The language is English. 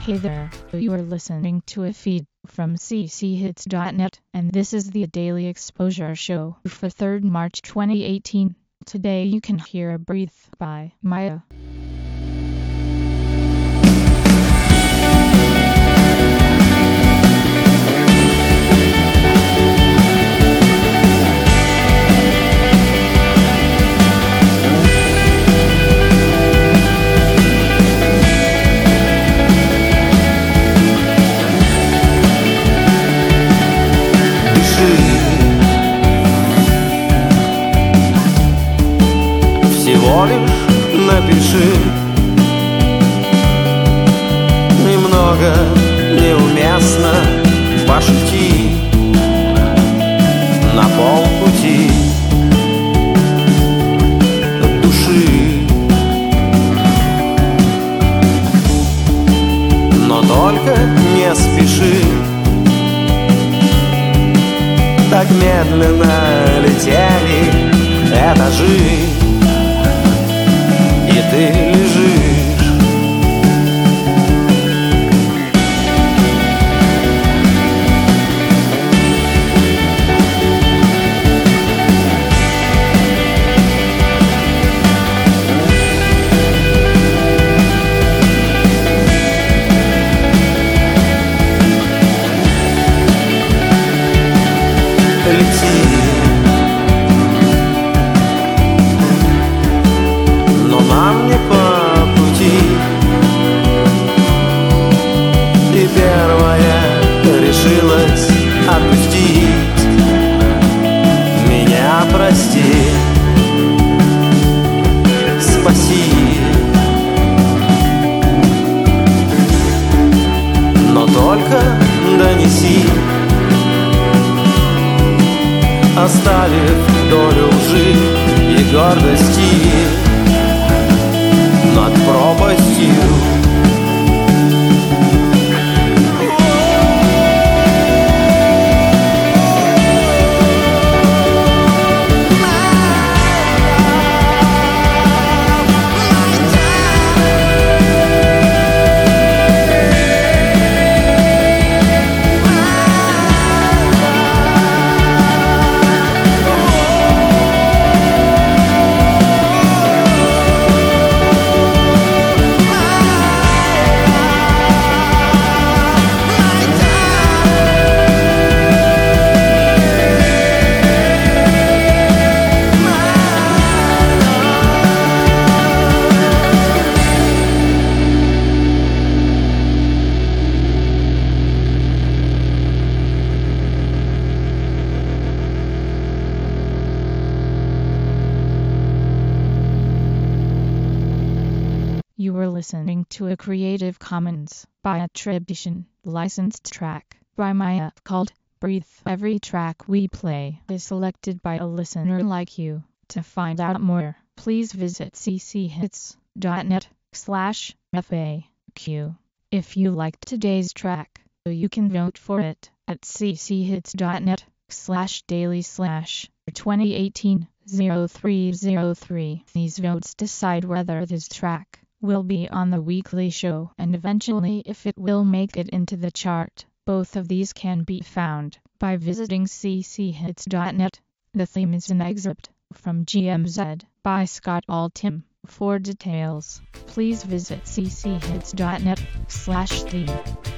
Hey there, you are listening to a feed from cchits.net, and this is the Daily Exposure Show for 3rd March 2018. Today you can hear Breathe by Maya. Всего лишь напиши, немного неуместно пошути на полпути от души, но только не спеши. Так медленно летели этажи, и ты лежишь. Лети, но нам не по пути. И первая решилась отпустить меня, прости, спаси. Но только донеси, оставив долю лжи и гордости над пропастью. You were listening to a Creative Commons by attribution, licensed track by Maya called Breathe. Every track we play is selected by a listener like you. To find out more, please visit cchits.net/FAQ. If you liked today's track, you can vote for it at cchits.net/daily/2018-0303. These votes decide whether this track will be on the weekly show and eventually if it will make it into the chart. Both of these can be found by visiting cchits.net. The theme is an excerpt from GMZ by Scott Altham. For details, please visit cchits.net/theme.